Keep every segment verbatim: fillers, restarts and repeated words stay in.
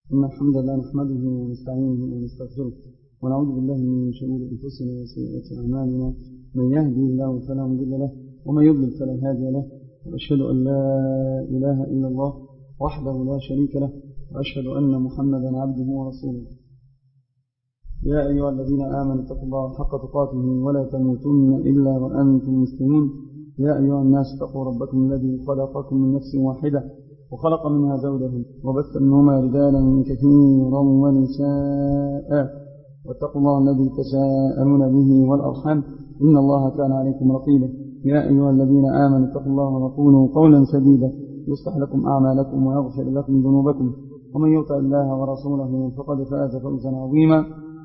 إن الحمد لله نحمده ونستعينه ونستغفره ونعوذ بالله من شرور أنفسنا وسيئات أعمالنا، من يهدي الله فلا مضل له ومن يضلل فلا هادي له، وأشهد أن لا إله إلا الله وحده لا شريك له، وأشهد أن محمدا عبده ورسوله. يا أيها الذين آمنوا اتقوا الله حق تقاته ولا تموتن إلا وأنتم مسلمون. يا أيها الناس اتقوا ربكم الذي خلقكم من نفس واحدة وخلق منها زوجها وبث منهما رجالا كثيرا ونساء، واتقوا الله الذي تساءلون به والأرحام إن الله كان عليكم رقيبا. يا أيها الذين آمنوا اتقوا الله وقولوا قولا سديدا يصلح لكم أعمالكم ويغفر لكم ذنوبكم، ومن يطع الله ورسوله فقد فاز فوزا عظيما.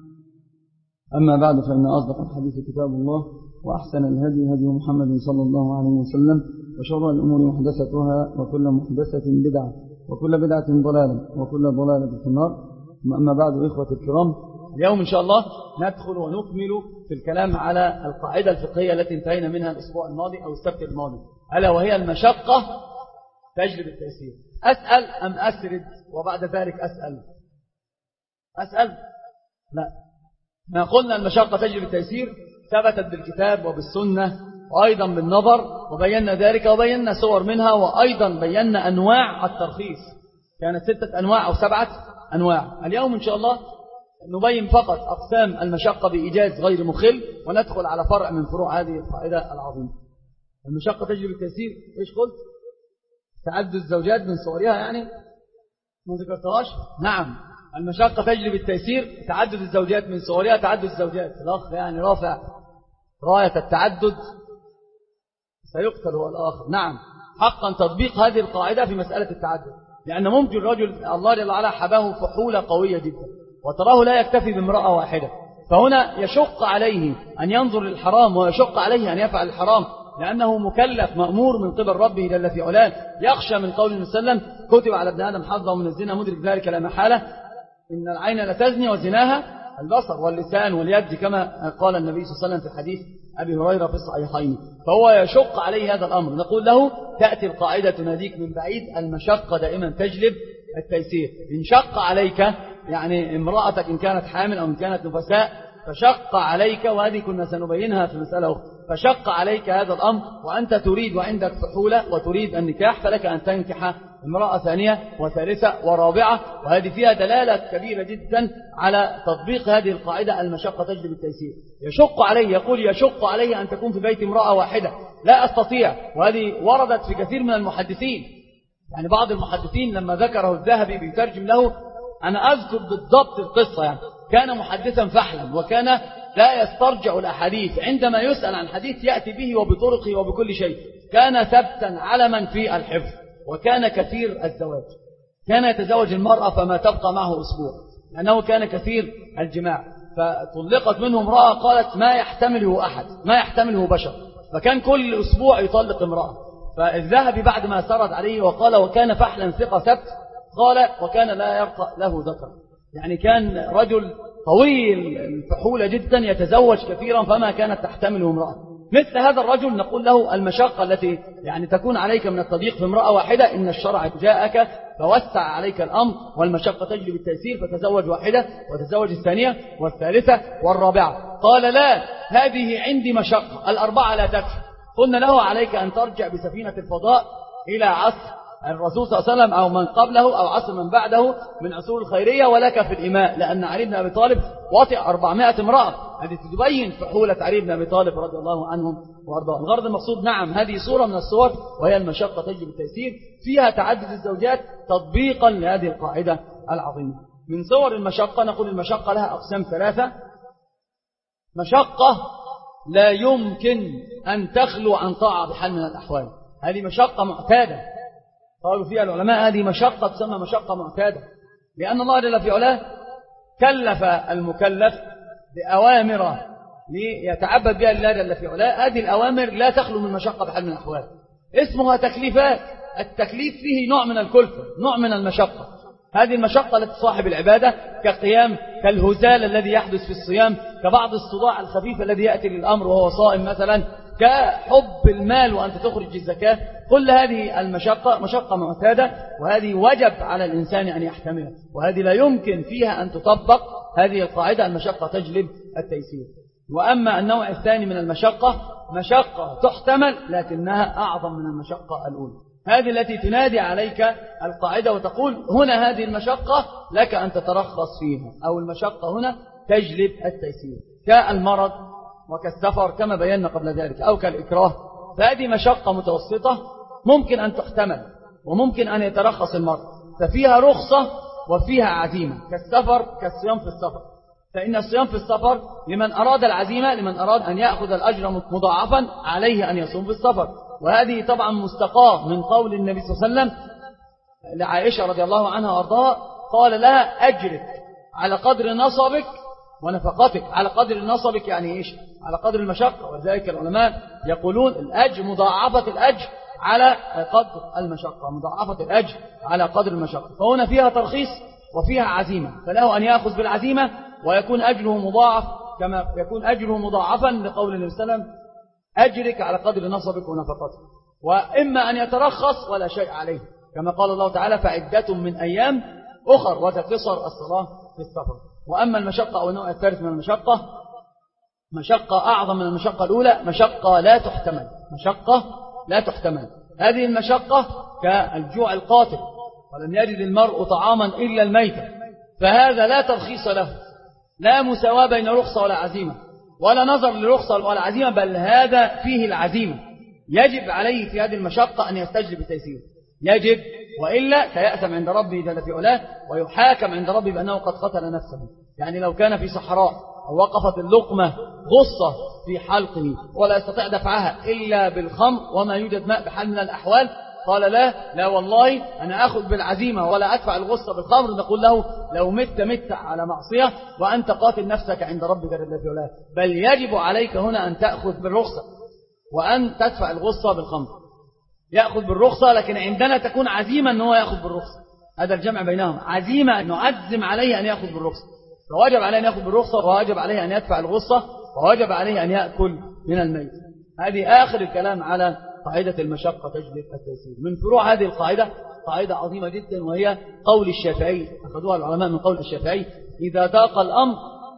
أما بعد، فإن أصدق الحديث كتاب الله، وأحسن الهدي هدي محمد صلى الله عليه وسلم، وشر الأمور محدثتها، وكل محدثة بدعة، وكل بدعة ضلالة، وكل ضلالة في النار. أما بعد، إخوة الكرام، اليوم إن شاء الله ندخل ونكمل في الكلام على القاعدة الفقهية التي انتهينا منها الأسبوع الماضي أو السبت الماضي، ألا وهي المشقة تجلب التيسير. أسأل أم أسرد وبعد ذلك أسأل؟ أسأل؟ لا، ما قلنا المشقة تجلب التيسير ثبتت بالكتاب وبالسنة وأيضا بالنظر، وبينا ذلك وبينا صور منها، وأيضا بينا أنواع الترخيص، كانت ستة أنواع أو سبعة أنواع. اليوم إن شاء الله نبين فقط أقسام المشقة بإيجاز غير مخل، وندخل على فرع من فروع هذه القاعدة العظيمة. المشقة تجلب التيسير، إيش قلت؟ تعدد الزوجات من صورها، يعني ما ذكرتهاش؟ نعم، المشقة تجلب التيسير، تعدد الزوجات من صورها تعدد الزوجات. الأخ يعني رافع راية التعدد سيقتل هو الآخر. نعم، حقا تطبيق هذه القاعدة في مسألة التعدد، لأن ممكن رجل الله جل وعلا حباه فحولة قوية جدا وتراه لا يكتفي بامرأة واحدة، فهنا يشق عليه أن ينظر للحرام ويشق عليه أن يفعل الحرام، لأنه مكلف مأمور من قبل ربه جل في علاه، يخشى من قول النبي صلى الله عليه وسلم: كتب على ابن آدم حظه من الزنا مدرك ذلك لا محالة، إن العين لتزني وزناها البصر واللسان واليد، كما قال النبي صلى الله عليه وسلم في حديث أبي هريرة في الصحيحين. فهو يشق عليه هذا الأمر، نقول له: تأتي القاعدة تناديك من بعيد، المشقة دائما تجلب التيسير. إن شق عليك، يعني امرأتك إن كانت حامل أو إن كانت نفساء، فشق عليك، وهذه كنا سنبينها في مسألة أخرى، فشق عليك هذا الأمر وأنت تريد وعندك فحولة وتريد النكاح، فلك أن تنكح امرأة ثانية وثالثة ورابعة، وهذه فيها دلالة كبيرة جدا على تطبيق هذه القاعدة: المشقة تجلب التيسير. يشق عليه، يقول يشق عليه أن تكون في بيت امرأة واحدة، لا أستطيع، وهذه وردت في كثير من المحدثين. يعني بعض المحدثين لما ذكره الذهبي بيترجم له، أنا أذكر بالضبط القصة، يعني كان محدثا فحلا وكان لا يسترجع الأحاديث، عندما يسأل عن حديث يأتي به وبطرقه وبكل شيء، كان ثبتا علما في الحفظ، وكان كثير الزواج، كان يتزوج المرأة فما تبقى معه أسبوع، لأنه كان كثير الجماع، فطلقت منه امرأة قالت ما يحتمله أحد، ما يحتمله بشر، فكان كل أسبوع يطلق امرأة. فالذهبي بعد ما سرد عليه وقال: وكان فحلا ثقة ثبت، قال: وكان لا يرقى له ذكر، يعني كان رجل طويل الفحولة جدا يتزوج كثيرا فما كانت تحتمله امرأة. مثل هذا الرجل نقول له: المشقة التي يعني تكون عليك من التضييق في امرأة واحدة، إن الشرع جاءك فوسع عليك الأمر، والمشقة تجلب التيسير، فتزوج واحدة وتزوج الثانية والثالثة والرابعة. قال: لا، هذه عندي مشقة، الأربعة لا تكفي. قلنا له: عليك أن ترجع بسفينة الفضاء إلى عصر الرسول صلى الله عليه وسلم أو من قبله أو عصر من بعده من عصور الخيرية، ولك في الإماء، لأن علي بن أبي طالب وطئ أربعمائة امرأة. هذه تبين فحولة علي بن أبي طالب رضي الله عنهم وأرضاه. الغرض المقصود، نعم، هذه صورة من الصور، وهي المشقة تجلب التيسير، فيها تعدد الزوجات تطبيقا لهذه القاعدة العظيمة. من صور المشقة نقول المشقة لها أقسام ثلاثة. مشقة لا يمكن أن تخلو عن طاعة بحال من الأحوال، هذه مشقة معتادة، قالوا فيها العلماء هذه مشقة تسمى مشقة معتادة، لأن الله جل في علاه كلف المكلف بأوامر ليتعبد بها لله جل في علاه. هذه الأوامر لا تخلو من مشقة بحال من الأحوال، اسمها تكليفات. التكليف فيه نوع من الكلفة، نوع من المشقة. هذه المشقة التي تصاحب العبادة، كقيام، كالهزال الذي يحدث في الصيام، كبعض الصداع الخفيف الذي يأتي للأمر وهو صائم مثلا، كحب المال وأنت تخرج الزكاة. كل هذه المشقة مشقة معتادة، وهذه وجب على الإنسان أن يحتملها، وهذه لا يمكن فيها أن تطبق هذه القاعدة: المشقة تجلب التيسير. وأما النوع الثاني من المشقة مشقة تحتمل لكنها أعظم من المشقة الأولى، هذه التي تنادي عليك القاعدة وتقول هنا هذه المشقة لك أن تترخص فيها، أو المشقة هنا تجلب التيسير، كالمرض وكالسفر كما بينا قبل ذلك، أو كالإكراه. فهذه مشقة متوسطة ممكن أن تحتمل وممكن أن يترخص المرض، ففيها رخصة وفيها عزيمة، كالسفر كالصيام في السفر. فإن الصيام في السفر لمن أراد العزيمة، لمن أراد أن يأخذ الأجر مضاعفا عليه أن يصوم في السفر. وهذه طبعا مستقاة من قول النبي صلى الله عليه وسلم لعائشة رضي الله عنها وارضاها، قال لها: أجرك على قدر نصبك ونفقتك. على قدر نصبك يعني إيش؟ على قدر المشقة. وذلك العلماء يقولون الأجر مضاعفة الأجر على قدر المشقة، مضاعفة الأجر على قدر المشقة. فهنا فيها ترخيص وفيها عزيمة، فله أن يأخذ بالعزيمة ويكون أجره مضاعف كما يكون أجره مضاعفا لقول النبي صلى الله عليه وسلم: أجرك على قدر نصبك ونفقتك. وإما أن يترخص ولا شيء عليه، كما قال الله تعالى: فعدة من أيام أخر وتقصر الصلاة في السفر. وأما المشقة أو النوع الثالث من المشقة مشقة أعظم من المشقة الأولى، مشقة لا تحتمل، مشقة لا تحتمل. هذه المشقة كالجوع القاتل، ولم يجد المرء طعاما إلا الميتة، فهذا لا ترخيص له، لا مساواة بين رخصة ولا عزيمة، ولا نظر لرخصة ولا عزيمة، بل هذا فيه العزيمة. يجب عليه في هذه المشقة أن يستجلب التيسير، يجب، وإلا سيأثم عند ربه جل في علاه ويحاكم عند ربه بأنه قد قتل نفسه. يعني لو كان في صحراء أو وقفت اللقمة غصة في حلقه ولا يستطيع دفعها إلا بالخمر وما يوجد ماء بحال من الأحوال، قال لا لا والله أنا أخذ بالعزيمة ولا أدفع الغصة بالخمر، نقول له: لو مت مت على معصية وأنت قاتل نفسك عند ربك جل في علاه، بل يجب عليك هنا أن تأخذ بالرخصة وأن تدفع الغصة بالخمر. يأخذ بالرخصة، لكن عندنا تكون عزيمة أنه يأخذ بالرخصة. هذا الجمع بينهم، عزيمة أنه عزم عليه أن يأخذ بالرخصة، فواجب عليه أن يأخذ بالرخصة، وواجب عليه أن يدفع الغصة، وواجب عليه أن يأكل من الميت. هذه آخر الكلام على قاعدة المشقة تجلب التيسير. من فروع هذه القاعدة قاعدة عظيمة جدا، وهي قول الشافعي، أخذوها العلماء من قول الشافعي: إذا ضاق الأمر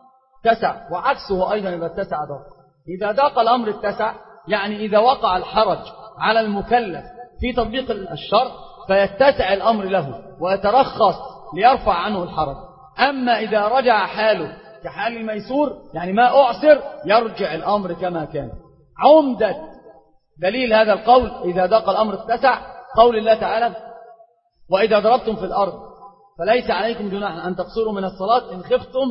اتسع، وعكسه أيضا إذا اتسع ضاق. إذا ضاق الأمر اتسع، يعني إذا وقع الحرج على المكلف في تطبيق الشرع فيتسع الأمر له ويترخص ليرفع عنه الحرج. أما إذا رجع حاله كحال الميسور، يعني ما أعسر، يرجع الأمر كما كان. عمدة دليل هذا القول إذا ضاق الأمر اتسع قول الله تعالى: وإذا ضربتم في الأرض فليس عليكم جناح أن تقصروا من الصلاة إن خفتم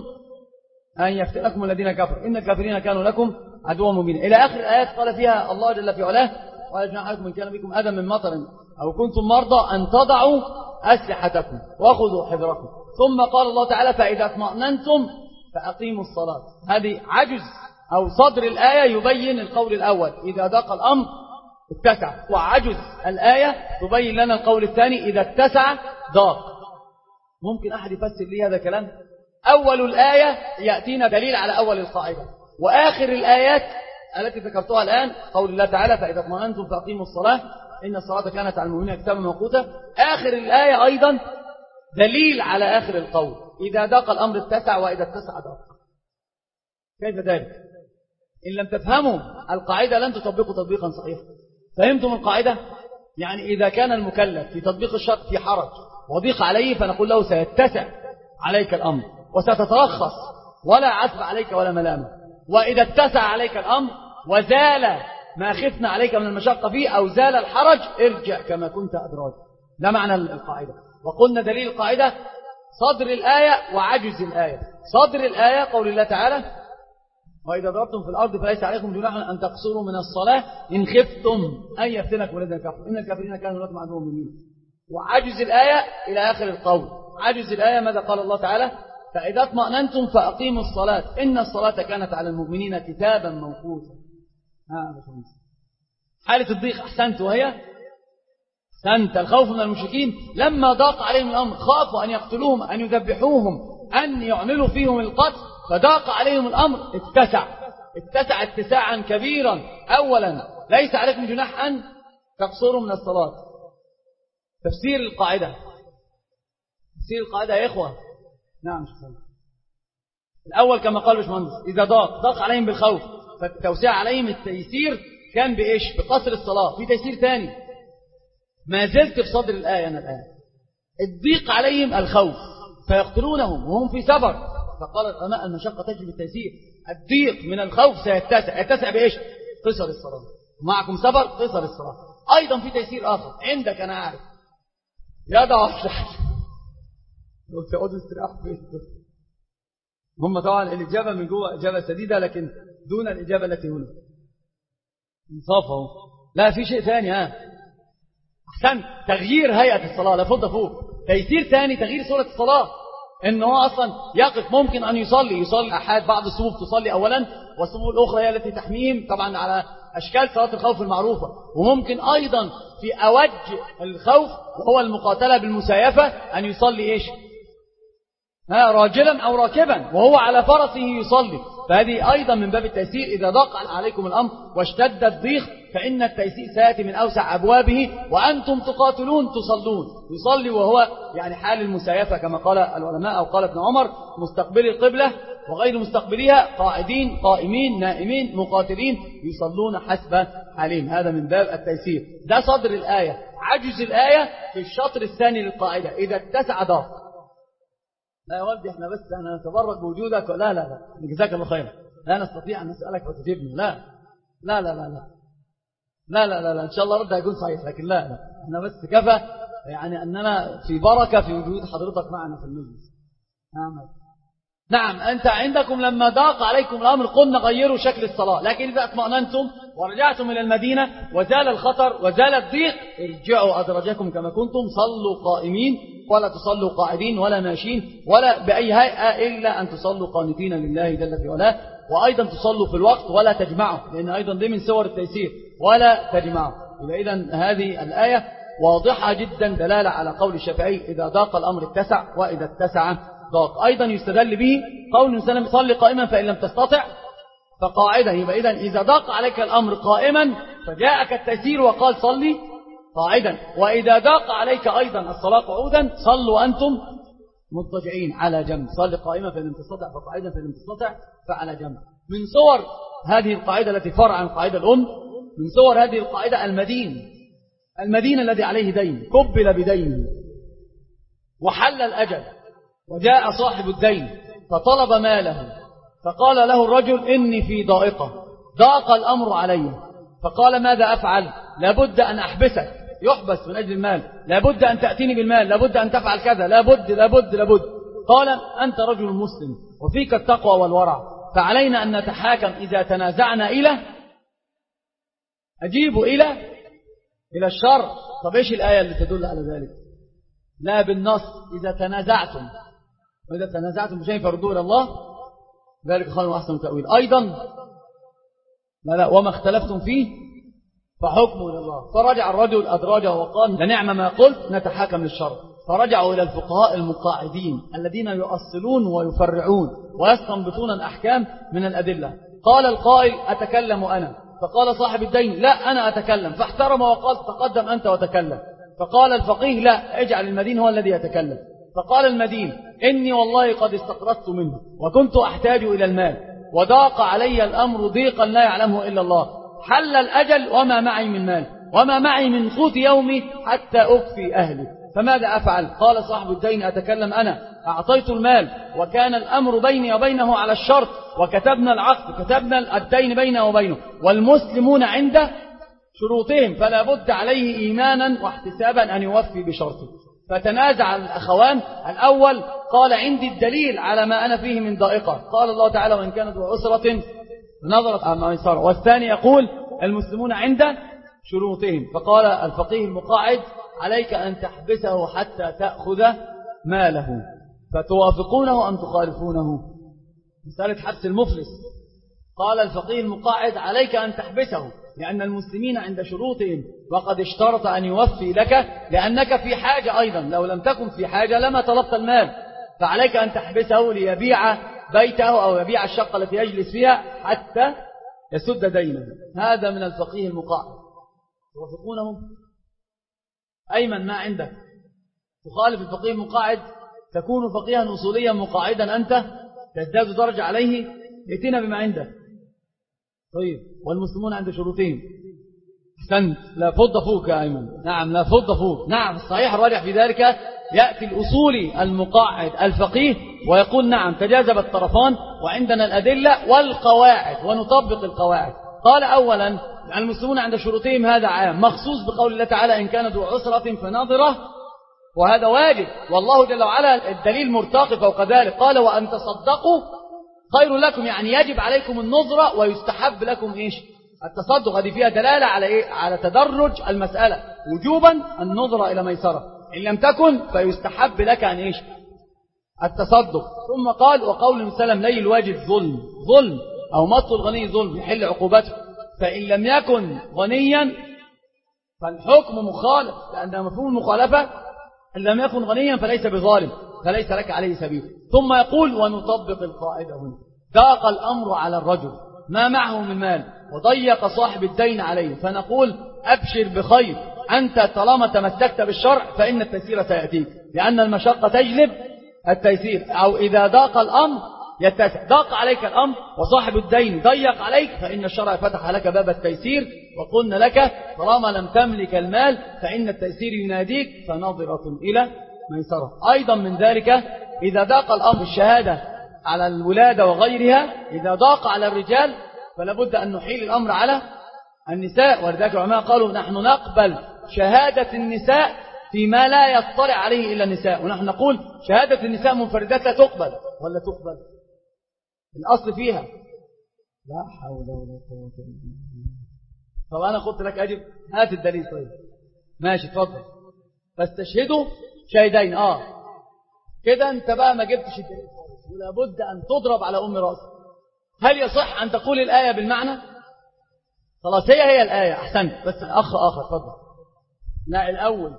أن يفتنكم الذين كفروا إن الكافرين كانوا لكم عدوا مبينا، إلى آخر الآيات قال فيها الله جل في علاه: ولا جناح عليكم إن كان بكم أذى من مطر أو كنتم مرضى أن تضعوا أسلحتكم وخذوا حذركم. ثم قال الله تعالى: فإذا اطمأننتم فأقيموا الصلاة. هذه عجز أو صدر الآية يبين القول الأول إذا ضاق الأمر اتسع، وعجز الآية تبين لنا القول الثاني إذا اتسع ضاق. ممكن أحد يفسر لي هذا الكلام؟ أول الآية يأتينا دليل على أول القاعدة، وآخر الآيات التي ذكرتها الآن قول الله تعالى: فإذا اطمأننتم فأقيموا الصلاة إن الصلاة كانت على المؤمنين كتابا موقوتا. آخر الآية أيضا دليل على آخر القول إذا ضاق الأمر اتسع وإذا اتسع ضاق. كيف ذلك؟ إن لم تفهموا القاعدة لن تطبقوا تطبيقا صحيحا. فهمتم القاعدة؟ يعني إذا كان المكلف في تطبيق الشرط في حرج وضيق عليه فنقول له سيتسع عليك الأمر وستترخص ولا عتب عليك ولا ملامة. وإذا اتسع عليك الأمر وزال ما خفنا عليك من المشقة فيه أو زال الحرج ارجع كما كنت أدراج. ده معنى القاعدة. وقلنا دليل القاعدة صدر الآية وعجز الآية. صدر الآية قول الله تعالى: وإذا ضربتم في الأرض فليس عليكم جناح أن تقصروا من الصلاة إن خفتم أن يفتنكم الذين كفروا إن الكافرين كانوا لكم عدوا مبين. وعجز الآية إلى آخر القول. عجز الآية ماذا قال الله تعالى؟ فإذا اطمأننتم فأقيموا الصلاة إن الصلاة كانت على المؤمنين كتابا موقوتا. حالة الضيق أحسنت، وهي أحسنت الخوف من المشركين لما ضاق عليهم الأمر، خافوا أن يقتلوهم أن يذبحوهم أن يعملوا فيهم القتل، فضاق عليهم الأمر اتسع اتسع اتساعا كبيرا. أولا ليس عليكم جناح أن تقصروا من الصلاة. تفسير القاعدة، تفسير القاعدة يا إخوة. نعم شكرا. الأول كما قال باشمهندس إذا ضاق ضاق عليهم بالخوف، فالتوسيع عليهم التيسير كان بإيش؟ بقصر الصلاة. في تيسير ثاني ما زلت في صدر الآية أنا الآن، الضيق عليهم الخوف فيقتلونهم وهم في سبر، فقال العلماء المشقة تجلب التيسير. الضيق من الخوف سيتسع، يتسع بإيش؟ قصر الصلاة. معكم سبر قصر الصلاة. أيضا في تيسير آخر عندك أنا أعرف يضع وتقعدوا استراحوا فيه. هم طبعا الإجابة من جوه إجابة سديدة لكن دون الإجابة التي هنا انصافه. لا في شيء ثاني. ها أحسن، تغيير هيئة الصلاة لفضة فوق. تيسير ثاني تغيير صورة الصلاة، إن هو أصلا يقف ممكن أن يصلي يصلي أحد بعض الصفوف تصلي أولا والصفوف الأخرى هي التي تحميهم طبعا على أشكال صلاة الخوف المعروفة. وممكن أيضا في أوج الخوف وهو المقاتلة بالمسايفة أن يصلي إيش؟ ها راجلا أو راكبا وهو على فرسه يصلي. فهذه أيضا من باب التيسير. إذا ضاق عليكم الأمر واشتد الضيق فإن التيسير سيأتي من أوسع أبوابه وأنتم تقاتلون تصلون. يصلي وهو يعني حال المسايفة كما قال العلماء أو قال ابن عمر مستقبلي القبلة وغير مستقبليها، قاعدين قائمين نائمين مقاتلين يصلون حسب حالهم. هذا من باب التيسير. ده صدر الآية. عجز الآية في الشطر الثاني للقاعدة إذا اتسع ضاق. لا يا ولدي احنا بس احنا نتبرك بوجودك. لا لا لا جزاك الله خيرا. لا نستطيع أن نسألك وتجيبني. لا لا لا لا لا لا لا لا, لا. إن شاء الله رد هيكون صحيح لكن لا لا احنا بس كفى يعني أننا في بركة في وجود حضرتك معنا في المجلس. نعم نعم. أنت عندكم لما ضاق عليكم الأمر قلنا غيروا شكل الصلاة، لكن إذا اطمأننتم ورجعتم إلى المدينة وزال الخطر وزال الضيق ارجعوا أدرجكم كما كنتم. صلوا قائمين ولا تصلوا قاعدين ولا ماشيين ولا بأي هيئة إلا أن تصلوا قانتين لله جل في علاه. وأيضا تصلوا في الوقت ولا تجمعوا، لأن أيضا دي من صور التيسير ولا تجمعوا. إذن هذه الآية واضحة جدا دلالة على قول الشافعي إذا ضاق الأمر اتسع وإذا اتسع ضاق. أيضا يستدل به قول النبي صلى الله عليه وسلم صلي قائما فإن لم تستطع فقاعدا. يبقى إذن إذا ضاق عليك الأمر قائما فجاءك التيسير وقال صلي قاعدا، وإذا ضاق عليك أيضا الصلاة قعودا صلوا أنتم مضطجعين على جنب. صلي قائما فإن لم تستطع فقاعدا فإن لم تستطع فعلى جنب. من صور هذه القاعدة التي فرع عن القاعدة الأم، من صور هذه القاعدة المدين المدين الذي عليه دين كبل بدينه وحل الأجل وجاء صاحب الدين فطلب ماله فقال له الرجل إني في ضائقة ضاق الأمر علي. فقال ماذا أفعل؟ لابد أن أحبسك، يحبس من أجل المال، لابد أن تأتيني بالمال، لابد أن تفعل كذا، لابد لابد لابد. قال أنت رجل مسلم وفيك التقوى والورع، فعلينا أن نتحاكم إذا تنازعنا إلى أجيب إلى إلى الشر. طب إيش الآية اللي تدل على ذلك؟ لا بالنص إذا تنازعتم وإذا تنازعتم بشيء فردوا إلى الله ذلك خير وأحسن تأويل. أيضا لا لا وما اختلفتم فيه فحكمه إلى الله. فرجع الرجل أدراجه وقال لنعم ما قلت نتحاكم للشر. فرجعوا إلى الفقهاء المقاعدين الذين يؤصلون ويفرعون ويستنبطون الأحكام من الأدلة. قال القائل أتكلم أنا، فقال صاحب الدين لا أنا أتكلم، فاحترم وقال تقدم أنت وتكلم. فقال الفقيه لا اجعل المدين هو الذي يتكلم. فقال المدين إني والله قد استقرضت منه وكنت أحتاج إلى المال وضاق علي الأمر ضيقا لا يعلمه إلا الله، حل الأجل وما معي من مال وما معي من قوت يومي حتى أكفي أهلي، فماذا أفعل؟ قال صاحب الدين أتكلم أنا، أعطيت المال وكان الأمر بيني وبينه على الشرط وكتبنا العقد كتبنا الدين بينه وبينه والمسلمون عند شروطهم فلا بد عليه إيمانا واحتسابا أن يوفي بشرطه. فتنازع الأخوان. الأول قال عندي الدليل على ما أنا فيه من ضائقة، قال الله تعالى وإن كانت عسرة نظرت عن ميسرة. والثاني يقول المسلمون عند شروطهم. فقال الفقيه المقاعد عليك أن تحبسه حتى تأخذ ماله، فتوافقونه أم تخالفونه؟ مسألة حبس المفلس. قال الفقيه المقاعد عليك أن تحبسه لأن المسلمين عند شروطهم وقد اشترط أن يوفي لك لأنك في حاجة أيضا، لو لم تكن في حاجة لما طلبت المال، فعليك أن تحبسه ليبيع بيته أو يبيع الشقة التي يجلس فيها حتى يسد دينه. هذا من الفقيه المقاعد. توافقونه؟ أيمن ما عندك تخالف الفقيه المقاعد، تكون فقيها أصوليا مقاعدا أنت تزداد درجة عليه. ائتنا بما عندك. طيب، والمسلمون عند شروطين. أحسنت، لا فض فوق يا أيمن. نعم لا فض فوق. نعم الصحيح الراجح في ذلك يأتي الأصولي المقاعد الفقيه ويقول نعم تجاذب الطرفان وعندنا الأدلة والقواعد ونطبق القواعد. قال أولا المسلمون عند شروطهم، هذا عام مخصوص بقول الله تعالى إن كان ذو عسرة فناظرة، وهذا واجب، والله جل وعلا الدليل مرتقي فوق ذلك. قال وأن تصدقوا خير لكم، يعني يجب عليكم النظرة ويستحب لكم إيش؟ التصدق. هذه فيها دلالة على إيه؟ على تدرج المسألة، وجوبا النظرة إلى ميسرة، إن لم تكن فيستحب لك أن إيش؟ التصدق. ثم قال وقول المسلم لي الواجب ظلم، ظلم أو مط الغني ظلم يحل عقوبته، فإن لم يكن غنيا فالحكم مخالف، لأن مفهوم المخالفة إن لم يكن غنيا فليس بظالم، فليس لك عليه سبيل. ثم يقول ونطبق القاعدة هنا. ضاق الأمر على الرجل ما معه من مال وضيق صاحب الدين عليه، فنقول أبشر بخير، أنت طالما تمسكت بالشرع فإن التيسير سيأتيك، لأن المشقة تجلب التيسير. أو إذا ضاق الأمر يتسع، ضاق عليك الأمر وصاحب الدين ضيق عليك فإن الشرع فتح لك باب التيسير، وقلنا لك طالما لم تملك المال فإن التيسير يناديك فناظرة إلى ميسرة. أيضا من ذلك إذا ضاق الأمر الشهادة على الولادة وغيرها، إذا ضاق على الرجال فلا بد أن نحيل الأمر على النساء، ولذلك العلماء قالوا نحن نقبل شهادة النساء فيما لا يطلع عليه إلا النساء، ونحن نقول شهادة النساء منفردات لا تقبل ولا تقبل الأصل فيها لا حول ولا قوة إلا بالله. طب أنا قلت لك أجب، هات الدليل. طيب ماشي اتفضل. فاستشهدوا شهدين. آه كده أنت بقى ما جبتش الدليل خالص، ولا بد أن تضرب على أم رأسك. هل يصح أن تقول الآية بالمعنى؟ خلاص هي هي الآية. أحسنت، بس أخ آخر اتفضل. لا الأول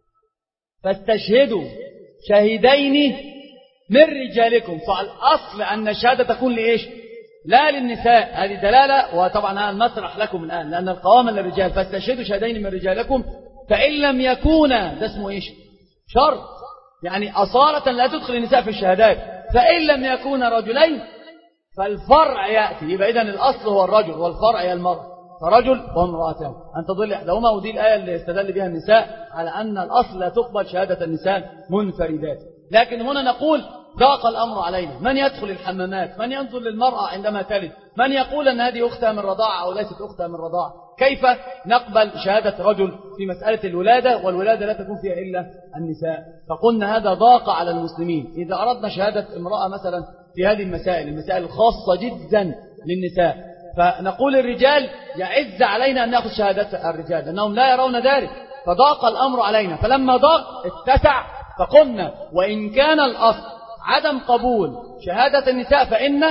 فاستشهدوا شهدين من رجالكم، فالأصل أن الشهادة تكون لإيش؟ لا للنساء. هذه دلالة، وطبعا أنا نسرح لكم الآن لأن القوامة للرجال. فاستشهدوا شهدين من رجالكم فإن لم يكونا، ده اسمه إيش؟ شرط، يعني أصالة لا تدخل النساء في الشهادات. فإن لم يكونا رجلين فالفرع يأتي، يبقى إذن الأصل هو الرجل والفرع هي المرأة، فرجل وامرأتان أن تضل إحداهما. ودي الآية اللي استدل بها النساء على أن الأصل لا تقبل شهادة النساء منفردات. لكن هنا نقول ضاق الأمر علينا، من يدخل الحمامات؟ من ينظر للمرأة عندما تلد؟ من يقول أن هذه أختها من رضاعة أو ليست أختها من رضاعة؟ كيف نقبل شهادة رجل في مسألة الولادة والولادة لا تكون فيها إلا النساء؟ فقلنا هذا ضاق على المسلمين. إذا أردنا شهادة امرأة مثلا في هذه المسائل، المسائل الخاصة جدا للنساء، فنقول الرجال يعز علينا أن نأخذ شهادة الرجال لأنهم لا يرون ذلك، فضاق الأمر علينا. فلما ضاق اتسع، فقلنا وإن كان الأصل عدم قبول شهادة النساء فإن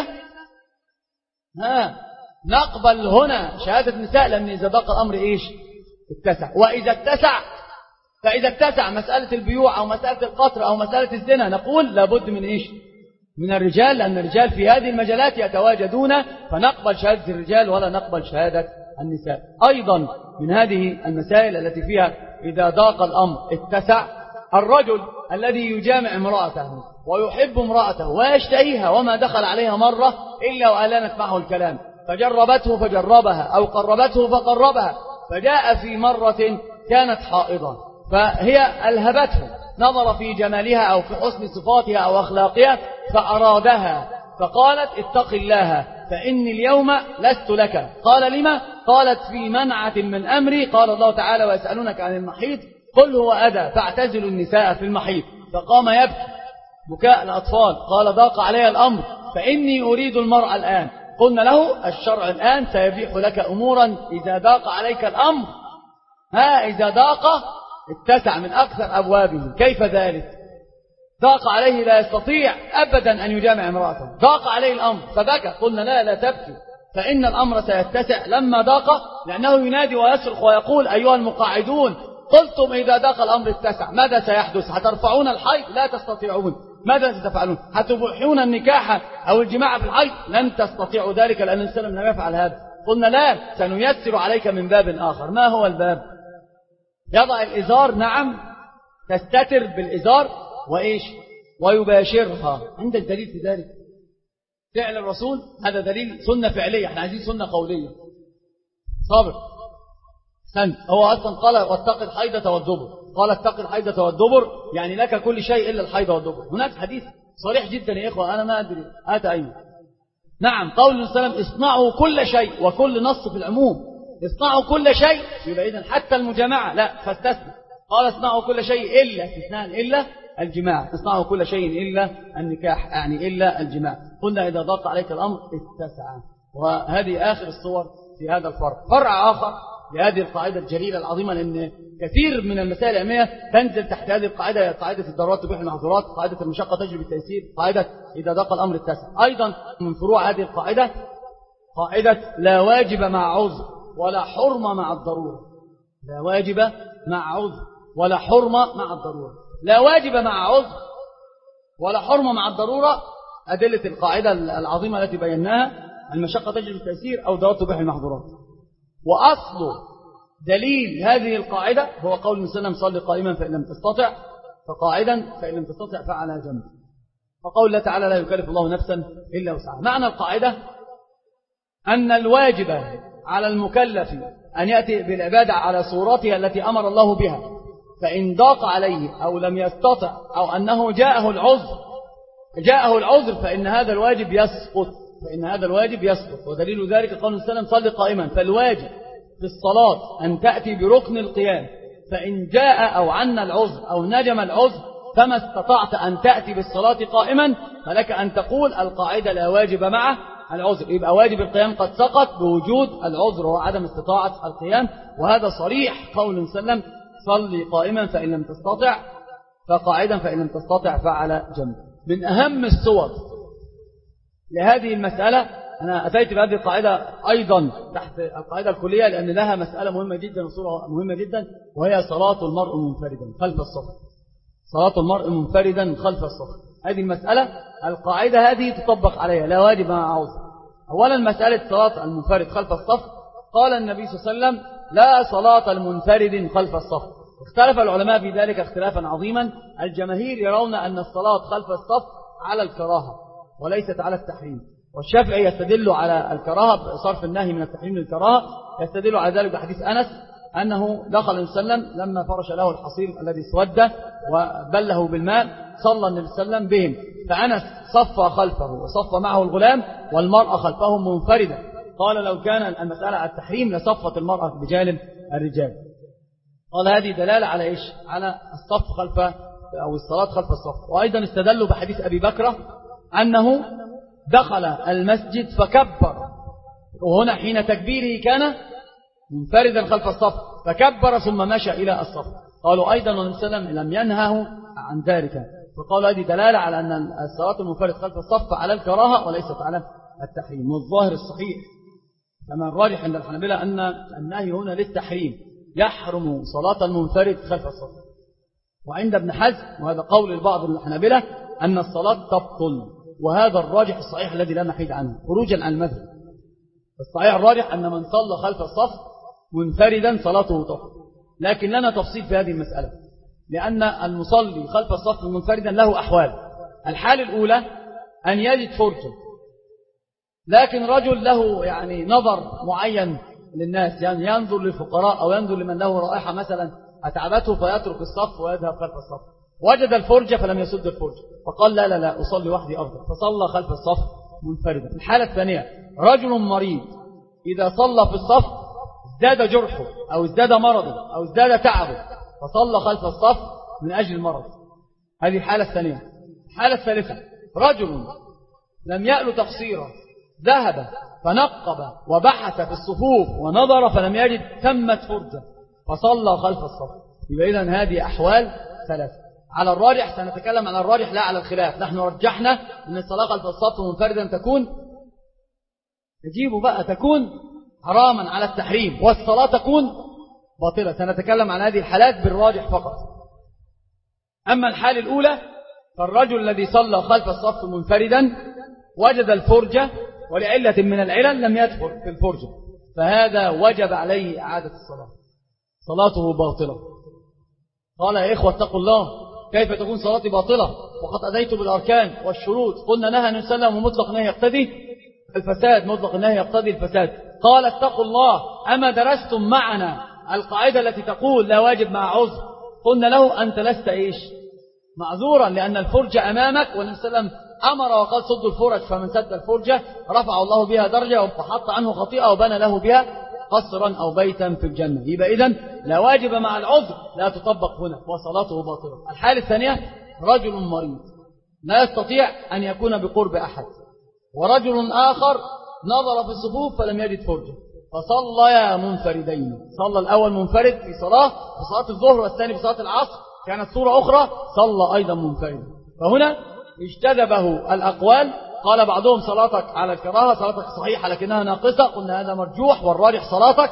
ها نقبل هنا شهادة النساء، لأن إذا ضاق الأمر إيش؟ اتسع. وإذا اتسع، فإذا اتسع مسألة البيوع أو مسألة القطر أو مسألة الزنا، نقول لابد من إيش؟ من الرجال، لأن الرجال في هذه المجالات يتواجدون، فنقبل شهادة الرجال ولا نقبل شهادة النساء. أيضا من هذه المسائل التي فيها إذا ضاق الأمر اتسع، الرجل الذي يجامع امرأته ويحب امرأته ويشتهيها وما دخل عليها مرة إلا وألانت معه الكلام، فجربته فجربها أو قربته فقربها، فجاء في مرة كانت حائضة فهي ألهبته، نظر في جمالها أو في حسن صفاتها أو أخلاقها فأرادها، فقالت اتق الله فإني اليوم لست لك. قال لما؟ قالت في منعة من أمري، قال الله تعالى ويسألونك عن المحيط قل هو أذى فاعتزلوا النساء في المحيط. فقام يبكي بكاء الأطفال، قال ضاق علي الأمر فإني أريد المرأة الآن. قلنا له الشرع الآن سيبيح لك أمورا إذا ضاق عليك الأمر. ها إذا ضاق اتسع من أكثر أبوابه. كيف ذلك؟ ضاق عليه لا يستطيع أبدا أن يجامع امرأته، ضاق عليه الأمر فبكى، قلنا لا لا تبكي فإن الأمر سيتسع لما ضاق، لأنه ينادي ويصرخ ويقول أيها المقاعدون قلتم إذا ضاق الأمر اتسع، ماذا سيحدث؟ هترفعون الحي؟ لا تستطيعون. ماذا ستفعلون؟ هتبيحون النكاح أو الجماع في الحيض؟ لن تستطيعوا ذلك لأن النبي صلى الله عليه وسلم لم يفعل هذا. قلنا لا، سنيسر عليك من باب آخر. ما هو الباب؟ يضع الإزار، نعم، تستتر بالإزار وإيش؟ ويباشرها. عندك دليل في ذلك؟ فعل الرسول، هذا دليل سنة فعلية، احنا عايزين سنة قولية. صابر سنت، هو أصلا قال واتق الحيضة والدبر، قال اتق الحيضة والدبر يعني لك كل شيء إلا الحيضة والدبر. هناك حديث صريح جدا يا إخوة، أنا ما أدري آت أين. نعم، قول النبي صلى الله عليه وسلم اصنعوا كل شيء، وكل نص في العموم، اصنعوا كل شيء، يبقى إذن حتى المجامعة لا، فاستثنى، قال اصنعوا كل شيء إلا استثناء إلا الجماع، اصنعوا كل شيء إلا النكاح يعني إلا الجماع. قلنا إذا ضاق عليك الأمر اتسع. وهذه آخر الصور في هذا الفرع. فرع آخر لهذه القاعدة الجليلة العظيمة، لأن كثير من المسائل العلمية تنزل تحت هذه القاعدة، قاعدة الضرورات تبيح المحظورات، قاعدة المشقة تجلب التيسير، قاعدة إذا ضاق الأمر اتسع. أيضا من فروع هذه القاعدة قاعدة لا واجب مع عذر ولا حرمة مع الضرورة. لا واجب مع عذر ولا حرمة مع الضرورة. لا واجب مع عذر ولا حرمة مع الضرورة، أدلة القاعدة العظيمة التي بيناها، المشقة تجلب التيسير أو ضرورات تبيح المحظورات. وأصل دليل هذه القاعدة هو قول النبي صلى الله عليه وسلم صل قائما فإن لم تستطع فقاعدا فإن لم تستطع فعلى جنب. وقول الله تعالى لا يكلف الله نفسا إلا وسعها. معنى القاعدة أن الواجب على المكلف أن يأتي بالعبادة على صورتها التي أمر الله بها، فإن ضاق عليه أو لم يستطع أو أنه جاءه العذر جاءه العذر فإن هذا الواجب يسقط فإن هذا الواجب يسقط. ودليل ذلك قول النبي صلى الله عليه وسلم صل قائما. فالواجب في الصلاة أن تأتي بركن القيام، فإن جاء أو عنا العذر أو نجم العذر فما استطعت أن تأتي بالصلاة قائما فلك أن تقول القاعدة لا واجب معه العذر، يبقى واجب القيام قد سقط بوجود العذر وعدم استطاعة القيام. وهذا صريح قول النبي صلى الله عليه وسلم صلي قائما فإن لم تستطع فقاعدا فإن لم تستطع فعلى جنب. من أهم الصور لهذه المسألة، أنا أتيت بهذه القاعدة أيضا تحت القاعدة الكلية لأن لها مسألة مهمة جدا وصورة مهمة جدا، وهي صلاة المرء منفردا خلف الصف. صلاة المرء منفردا خلف الصف، هذه المسألة القاعدة هذه تطبق عليها لا واجب مع عذر. أولا مسألة صلاة المنفرد خلف الصف، قال النبي صلى الله عليه وسلم لا صلاة المنفرد خلف الصف. اختلف العلماء في ذلك اختلافا عظيما. الجماهير يرون أن الصلاة خلف الصف على الكراهة وليست على التحريم، والشافعي يستدل على الكراهة بصرف النهي من التحريم للكراهة، يستدل على ذلك بحديث أنس أنه دخل النبي صلى الله عليه وسلم لما فرش له الحصير الذي اسود وبله بالماء صلى النبي صلى الله عليه وسلم بهم، فأنس صف خلفه وصف معه الغلام والمرأة خلفهم منفردة. قال لو كان المسألة على التحريم لصفت المرأة بجانب الرجال. قال هذه دلالة على إيش؟ على الصف خلف أو الصلاة خلف الصف. وأيضا استدلوا بحديث أبي بكر أنه دخل المسجد فكبر، وهنا حين تكبيره كان منفردا خلف الصف فكبر ثم مشى إلى الصف. قالوا أيضا النبي صلى الله عليه وسلم لم ينهه عن ذلك، فقالوا هذه دلالة على أن الصلاة المنفرد خلف الصف على الكراهة وليست على التحريم. والظاهر الصحيح كما الراجح عند الحنابلة أن النهي هنا للتحريم، يحرم صلاة المنفرد خلف الصف. وعند ابن حزم وهذا قول البعض من الحنابلة أن الصلاة تبطل، وهذا الراجح الصحيح الذي لا نحيد عنه خروجا عن المذهب. الصحيح الراجح أن من صلى خلف الصف منفردا صلاته تبطل، لكن لنا تفصيل في هذه المسألة، لأن المصلي خلف الصف منفردا له أحوال. الحال الأولى أن يجد فرجة، لكن رجل له يعني نظر معين للناس، يعني ينظر للفقراء أو ينظر لمن له رائحة مثلا أتعبته فيترك الصف ويذهب خلف الصف، وجد الفرجة فلم يسد الفرجة فقال لا لا لا أصلي وحدي أفضل، فصلى خلف الصف منفردا. الحالة الثانية رجل مريض إذا صلى في الصف ازداد جرحه أو ازداد مرضه أو ازداد تعبه فصلى خلف الصف من أجل المرض، هذه الحالة الثانية. الحالة الثالثة رجل لم يأل تقصيرا ذهب فنقب وبحث في الصفوف ونظر فلم يجد ثمة فرجة فصلى خلف الصف. يبقى إذن هذه أحوال ثلاثة. على الراجح سنتكلم عن الراجح لا على الخلاف، نحن رجحنا أن الصلاة خلف الصف منفردا تكون نجيبه بقى تكون حراما على التحريم، والصلاة تكون باطلة. سنتكلم عن هذه الحالات بالراجح فقط. أما الحالة الأولى فالرجل الذي صلى خلف الصف منفردا وجد الفرجة ولعلة من العلل لم يدخل في الفرجة، فهذا وجب عليه إعادة الصلاة، صلاته باطلة. قال يا إخوة اتقوا الله، كيف تكون صلاتي باطلة وقد أديت بالأركان والشروط؟ قلنا نهى أن يسلم ومطلق نهي يقتضي الفساد، مطلق النهي يقتضي الفساد. قال اتقوا الله، أما درستم معنا القاعدة التي تقول لا واجب مع عذر؟ قلنا له أنت لست إيش معذورا، لأن الفرجة أمامك، والنبي صلى الله عليه وسلم أمر وقال صدوا الفرج، فمن سد الفرجة رفع الله بها درجة وحط عنه خطيئة وبنى له بها قصرا أو بيتا في الجنة. يبقى إذن لا واجب مع العذر لا تطبق هنا وصلاته باطلة. الحالة الثانية رجل مريض لا يستطيع أن يكون بقرب أحد، ورجل آخر نظر في الصفوف فلم يجد فرجة فصلى منفردين، صلى الأول منفرد في صلاة في صلاة الظهر والثاني في صلاة العصر، كانت صورة أخرى صلى أيضا منفرد. فهنا اجتذبه الأقوال، قال بعضهم صلاتك على الكراهة، صلاتك صحيحة لكنها ناقصة، قلنا هذا مرجوح، والراجح صلاتك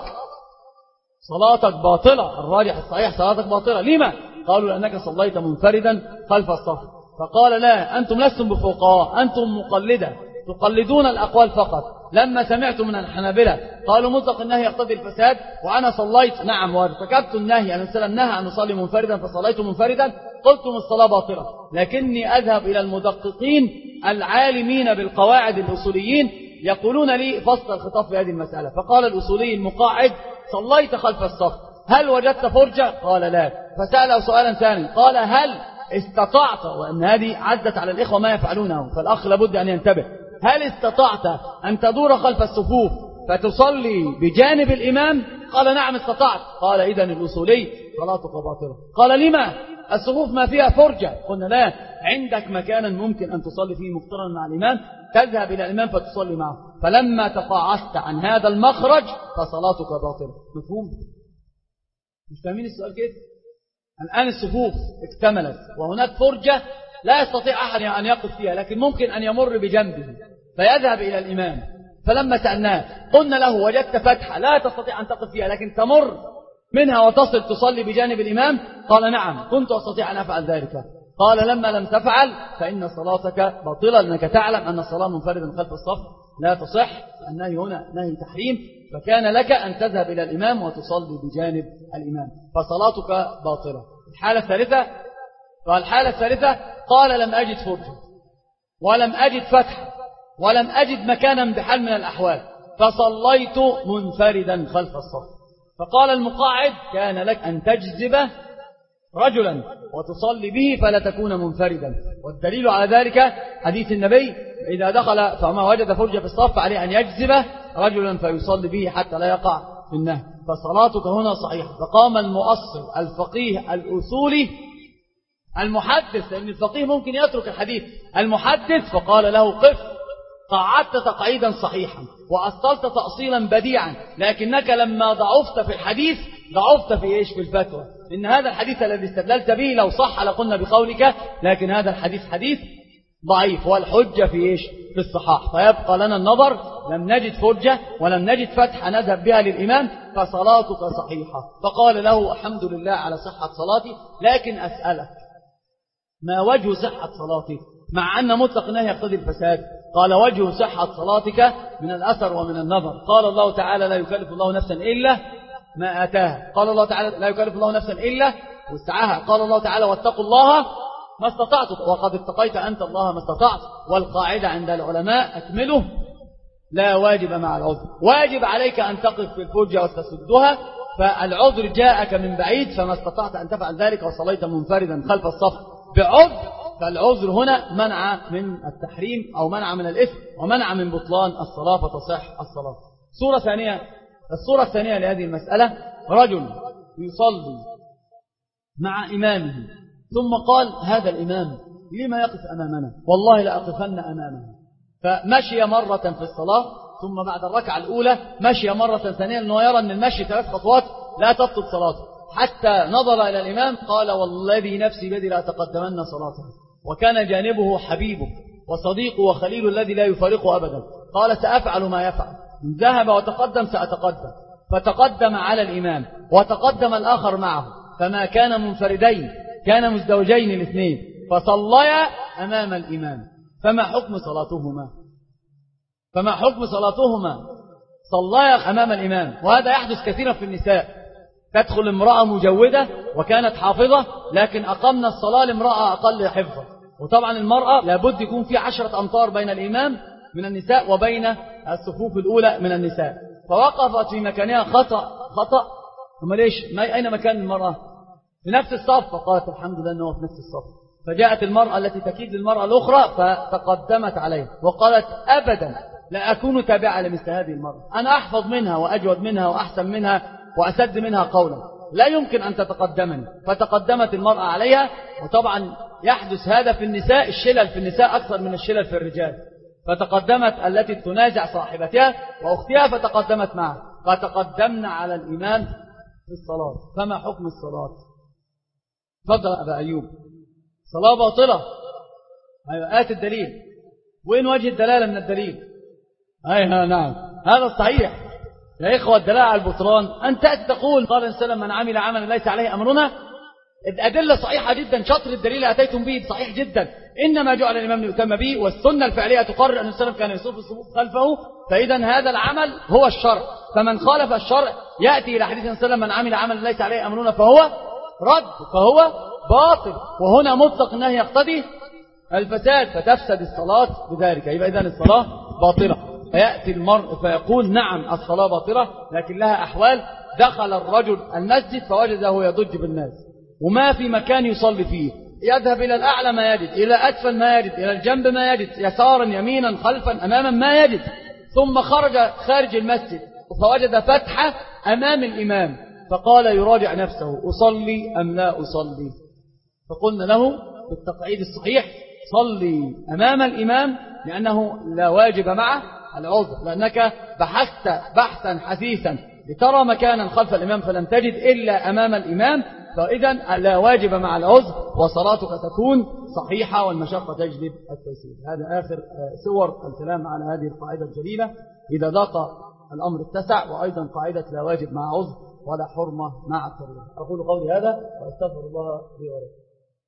صلاتك باطلة، الراجح الصحيح صلاتك باطلة. لما؟ قالوا لأنك صليت منفردا خلف الصف. فقال لا، أنتم لستم بفقهاء، أنتم مقلدة تقلدون الأقوال فقط. لما سمعت من الحنابلة قالوا مطلق النهي يقتضي الفساد، وأنا صليت نعم وارتكبت النهي أن السلام نهى أن نصلي منفردا فصليت منفردا، قلتم الصلاة باطلة، لكني أذهب إلى المدققين العالمين بالقواعد الأصوليين يقولون لي فصل الخطاب في هذه المسألة. فقال الأصولي المقاعد صليت خلف الصف، هل وجدت فرجة؟ قال لا. فسأله سؤالا ثانيا قال هل استطعت، وأن هذه عدت على الإخوة ما يفعلونه فالأخ لابد أن ينتبه، هل استطعت أن تدور خلف الصفوف فتصلي بجانب الإمام؟ قال نعم استطعت. قال إذن الأصولي صلاتك باطلة. قال لما؟ الصفوف ما فيها فرجة. قلنا لا، عندك مكانا ممكن أن تصلي فيه مقترنا مع الإمام، تذهب إلى الإمام فتصلي معه، فلما تقاعست عن هذا المخرج فصلاتك باطلة. مفهوم؟ مش فاهمين السؤال كيف؟ الآن الصفوف اكتملت وهناك فرجة لا يستطيع أحد أن يقف فيها، لكن ممكن أن يمر بجنبه فيذهب إلى الإمام. فلما سألناه قلنا له وجدت فتحة لا تستطيع أن تقف فيها لكن تمر منها وتصل تصلي بجانب الإمام؟ قال نعم كنت أستطيع أن أفعل ذلك. قال لما لم تفعل فإن صلاتك باطلة، لأنك تعلم أن الصلاة منفردا خلف الصف لا تصح، النهي هنا نهي تحريم، فكان لك أن تذهب إلى الإمام وتصلي بجانب الإمام، فصلاتك باطلة. الحالة الثالثة والحالة الثالثة قال لم أجد فرجة ولم أجد فتح ولم أجد مكانا بحال من الأحوال فصليت منفردا خلف الصف. فقال المقاعد كان لك أن تجذب رجلا وتصلي به فلا تكون منفردا، والدليل على ذلك حديث النبي إذا دخل فما وجد فرجة في الصف عليه أن يجذب رجلا فيصلي به حتى لا يقع في النهي، فصلاتك هنا صحيحة. فقام المؤصل الفقيه الأصولي المحدث، لأن الفقيه ممكن يترك الحديث، المحدث فقال له قف، قعدت تقعيدا صحيحا وأصلت تأصيلا بديعا، لكنك لما ضعفت في الحديث ضعفت في إيش؟ في الفتوى. إن هذا الحديث الذي استدللت به لو صح لقلنا بقولك، لكن هذا الحديث حديث ضعيف والحجة في إيش؟ في الصحاح. فيبقى لنا النظر، لم نجد فرجة ولم نجد فتح نذهب بها للإمام فصلاتك صحيحة. فقال له الحمد لله على صحة صلاتي، لكن أسألك ما وجه صحة صلاتي مع أن مطلق النهي يقتضي الفساد؟ قال وجه صحة صلاتك من الأثر ومن النظر. قال الله تعالى لا يكلف الله نفسا إلا ما آتاها، قال الله تعالى لا يكلف الله نفسا إلا وسعها، قال الله تعالى واتقوا الله ما استطعت، وقد اتقيت أنت الله ما استطعت. والقاعدة عند العلماء أكمله لا واجب مع العذر، واجب عليك أن تقف في الفرجة وتسدها، فالعذر جاءك من بعيد فما استطعت أن تفعل ذلك وصليت منفردا خلف الصف بعذر، فالعذر هنا منع من التحريم أو منع من الإثم ومنع من بطلان الصلاة فتصح الصلاة. صورة ثانية، الصورة الثانية لهذه المسألة رجل يصلي مع إمامه ثم قال هذا الإمام لما يقف أمامنا؟ والله لأقفن أمامه، فمشي مرة في الصلاة ثم بعد الركعة الأولى مشي مرة ثانية لأنه يرى أن المشي ثلاث خطوات لا تبطل صلاته، حتى نظر إلى الإمام قال والذي نفسي بيدي لأتقدمن صلاته، وكان جانبه حبيبه وصديقه وخليله الذي لا يفارقه أبدا، قال سأفعل ما يفعل، ذهب وتقدم سأتقدم، فتقدم على الإمام وتقدم الآخر معه، فما كان منفردين كان مزدوجين الاثنين، فصليا أمام الإمام فما حكم صلاتهما فما حكم صلاتهما صليا أمام الإمام. وهذا يحدث كثيرا في النساء، تدخل امرأة مجودة وكانت حافظة لكن أقمنا الصلاة لامرأة أقل حفظا، وطبعا المرأة لابد يكون في عشرة أمتار بين الإمام من النساء وبين الصفوف الأولى من النساء، فوقفت في مكانها خطأ خطأ ثم ليش ما أين مكان المرأة في نفس الصف، فقالت الحمد لله أنه في نفس الصف. فجاءت المرأة التي تكيد للمرأة الأخرى فتقدمت عليه وقالت أبدا لا أكون تابعة لمثل هذه المرأة، أنا أحفظ منها وأجود منها وأحسن منها وأسد منها قولا، لا يمكن أن تتقدمني. فتقدمت المرأة عليها، وطبعا يحدث هذا في النساء، الشلل في النساء أكثر من الشلل في الرجال. فتقدمت التي تنازع صاحبتها وأختها فتقدمت معها، فتقدمنا على الإمام في الصلاة. فما حكم الصلاة؟ تفضل أبا أيوب. صلاة باطلة. أيوة، آت الدليل. وين وجه الدلالة من الدليل؟ أيها نعم، هذا الصحيح يا إخوة. الدلالة على البطلان أن تأتي تقول قال السلام من عمل عملا ليس عليه أمرنا. الأدلة صحيحة جدا، شطر الدليل أتيتم به صحيح جدا. إنما جعل الإمام ليؤتم به، والسنة الفعلية تقرر أن السلام كان يصف الصفوف خلفه، فإذا هذا العمل هو الشرع. فمن خالف الشرع يأتي إلى حديث السلام من عمل عملا ليس عليه أمرنا فهو رد، فهو باطل. وهنا مطلق النهي يقتضي الفساد، فتفسد الصلاة بذلك. يبقى إذن الصلاة باطلة. فيأتي المرء فيقول نعم الصلاة باطلة، لكن لها أحوال. دخل الرجل المسجد فوجده يضج بالناس وما في مكان يصلي فيه، يذهب إلى الأعلى ما يجد، إلى أسفل ما يجد، إلى الجنب ما يجد، يسارا يمينا خلفا أماما ما يجد. ثم خرج خارج المسجد فوجد فتحة أمام الإمام، فقال يراجع نفسه أصلي أم لا أصلي؟ فقلنا له بالتقعيد الصحيح صلي أمام الإمام، لأنه لا واجب معه العذر، لأنك بحثت بحثا حثيثا لترى مكانا خلف الإمام فلم تجد إلا أمام الإمام، فإذا لا واجب مع العذر وصلاتك تكون صحيحة والمشقة تجلب التيسير. هذا آخر صور الكلام على هذه القاعدة الجليلة. إذا ضاق الأمر اتسع. وأيضا قاعدة لا واجب مع عذر ولا حرمة مع الترويح. أقول قولي هذا وأستغفر الله لي ولكم.